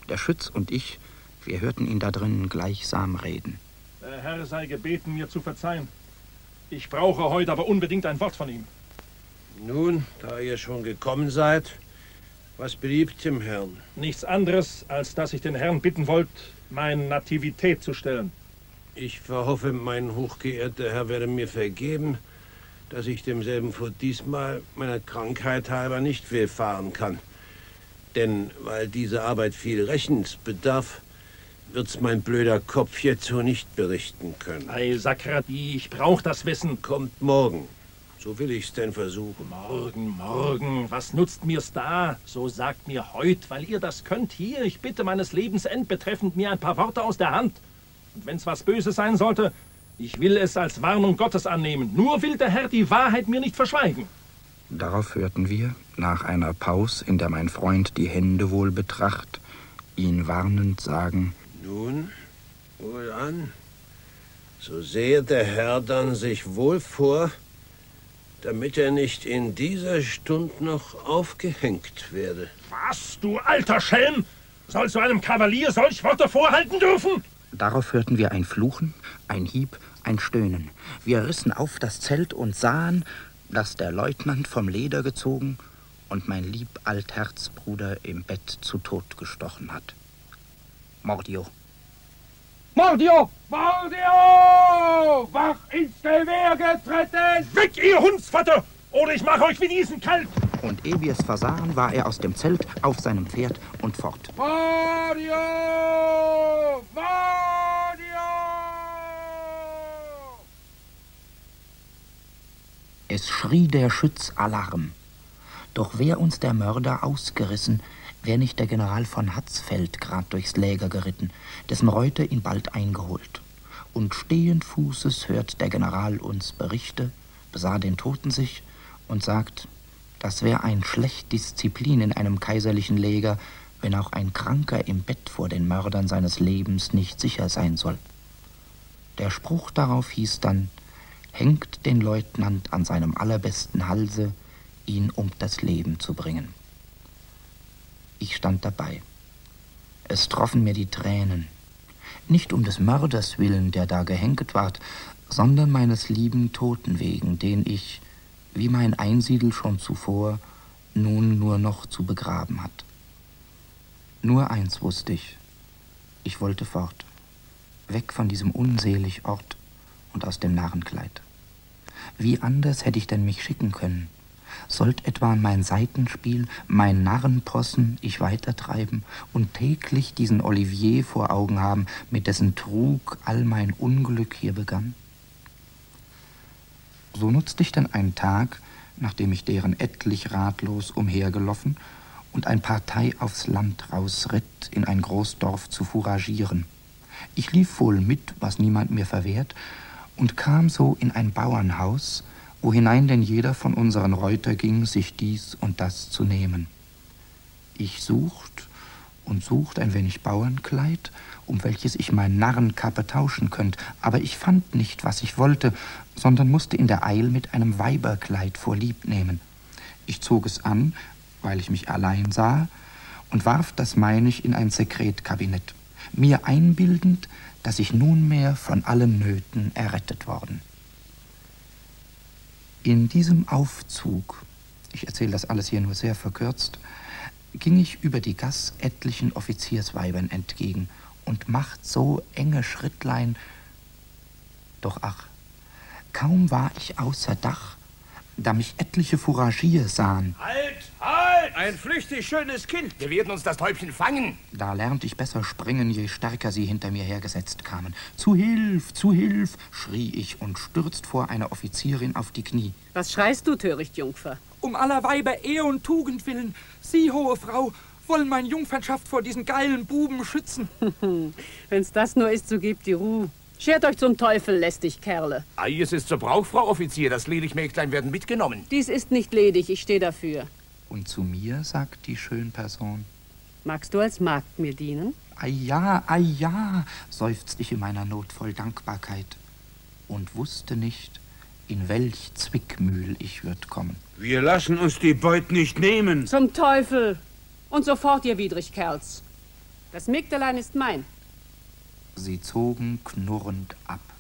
Der Schütz und ich, wir hörten ihn da drinnen gleichsam reden. Der Herr sei gebeten, mir zu verzeihen. Ich brauche heute aber unbedingt ein Wort von ihm. Nun, da ihr schon gekommen seid, was beliebt dem Herrn? Nichts anderes, als dass ich den Herrn bitten wollt, meine Nativität zu stellen. Ich verhoffe, mein hochgeehrter Herr werde mir vergeben, dass ich demselben vor diesmal meiner Krankheit halber nicht willfahren kann. Denn weil diese Arbeit viel Rechens bedarf, wird's mein blöder Kopf jetzo nicht berichten können. Ei, Sakrati, ich brauch das Wissen. Kommt morgen. So will ich's denn versuchen. Morgen. Was nutzt mir's da? So sagt mir heut, weil ihr das könnt. Hier, ich bitte meines Lebensend betreffend mir ein paar Worte aus der Hand. Und wenn's was Böses sein sollte, ich will es als Warnung Gottes annehmen. Nur will der Herr die Wahrheit mir nicht verschweigen. Darauf hörten wir, nach einer Pause, in der mein Freund die Hände wohl betracht, ihn warnend sagen: Nun, wohl an. So sehe der Herr dann sich wohl vor, damit er nicht in dieser Stunde noch aufgehängt werde. Was, du alter Schelm? Sollst du einem Kavalier solch Worte vorhalten dürfen? Darauf hörten wir ein Fluchen, ein Hieb, ein Stöhnen. Wir rissen auf das Zelt und sahen, dass der Leutnant vom Leder gezogen und mein lieb Altherzbruder im Bett zu Tod gestochen hat. Mordio! Mordio! Mordio! Wach ins Gewehr getreten! Weg, ihr Hundsvater! Oder ich mache euch wie diesen kalt! Und ehe wir es versahen, war er aus dem Zelt auf seinem Pferd und fort. Mordio! Mordio! Es schrie der Schütz Alarm. Doch wär uns der Mörder ausgerissen, wär nicht der General von Hatzfeld grad durchs Läger geritten, dessen Reuter ihn bald eingeholt. Und stehend Fußes hört der General uns Berichte, besah den Toten sich und sagt, das wär ein schlecht Disziplin in einem kaiserlichen Läger, wenn auch ein Kranker im Bett vor den Mördern seines Lebens nicht sicher sein soll. Der Spruch darauf hieß dann, hängt den Leutnant an seinem allerbesten Halse, ihn um das Leben zu bringen. Ich stand dabei. Es troffen mir die Tränen, nicht um des Mörders willen, der da gehängt ward, sondern meines lieben Toten wegen, den ich, wie mein Einsiedel schon zuvor, nun nur noch zu begraben hat. Nur eins wusste ich wollte fort, weg von diesem unselig Ort und aus dem Narrenkleid. Wie anders hätte ich denn mich schicken können? Sollt etwa mein Seitenspiel, mein Narrenpossen ich weitertreiben und täglich diesen Olivier vor Augen haben, mit dessen Trug all mein Unglück hier begann? So nutzte ich dann einen Tag, nachdem ich deren etlich ratlos umhergelaufen und ein Partei aufs Land rausritt, in ein Großdorf zu fouragieren. Ich lief wohl mit, was niemand mir verwehrt, und kam so in ein Bauernhaus, wo hinein denn jeder von unseren Reuter ging, sich dies und das zu nehmen. Ich sucht ein wenig Bauernkleid, um welches ich mein Narrenkappe tauschen könnt, aber ich fand nicht, was ich wollte, sondern musste in der Eil mit einem Weiberkleid vorlieb nehmen. Ich zog es an, weil ich mich allein sah, und warf das meinig in ein Sekretkabinett, mir einbildend, dass ich nunmehr von allen Nöten errettet worden. In diesem Aufzug, ich erzähle das alles hier nur sehr verkürzt, ging ich über die Gass etlichen Offiziersweibern entgegen und macht so enge Schrittlein. Doch ach, kaum war ich außer Dach, da mich etliche Fouragier sahen. Halt! Ein flüchtig schönes Kind! Wir werden uns das Täubchen fangen! Da lernte ich besser springen, je stärker sie hinter mir hergesetzt kamen. Zu Hilf, schrie ich und stürzt vor einer Offizierin auf die Knie. Was schreist du, töricht Jungfer? Um aller Weiber Ehe und Tugend willen, Sie, hohe Frau, wollen meine Jungfernschaft vor diesen geilen Buben schützen. Wenn's das nur ist, so gebt die Ruhe. Schert euch zum Teufel, lästig Kerle. Ei, es ist zur Brauch, Frau Offizier. Das Ledigmägdlein werden mitgenommen. Dies ist nicht ledig, ich stehe dafür. Und zu mir sagt die Schönperson: Magst du als Magd mir dienen? Ei ja, seufzt ich in meiner Not voll Dankbarkeit und wusste nicht, in welch Zwickmühl ich würd kommen. Wir lassen uns die Beut nicht nehmen. Zum Teufel! Und sofort, ihr Widrigkerls. Das Mägdelein ist mein. Sie zogen knurrend ab.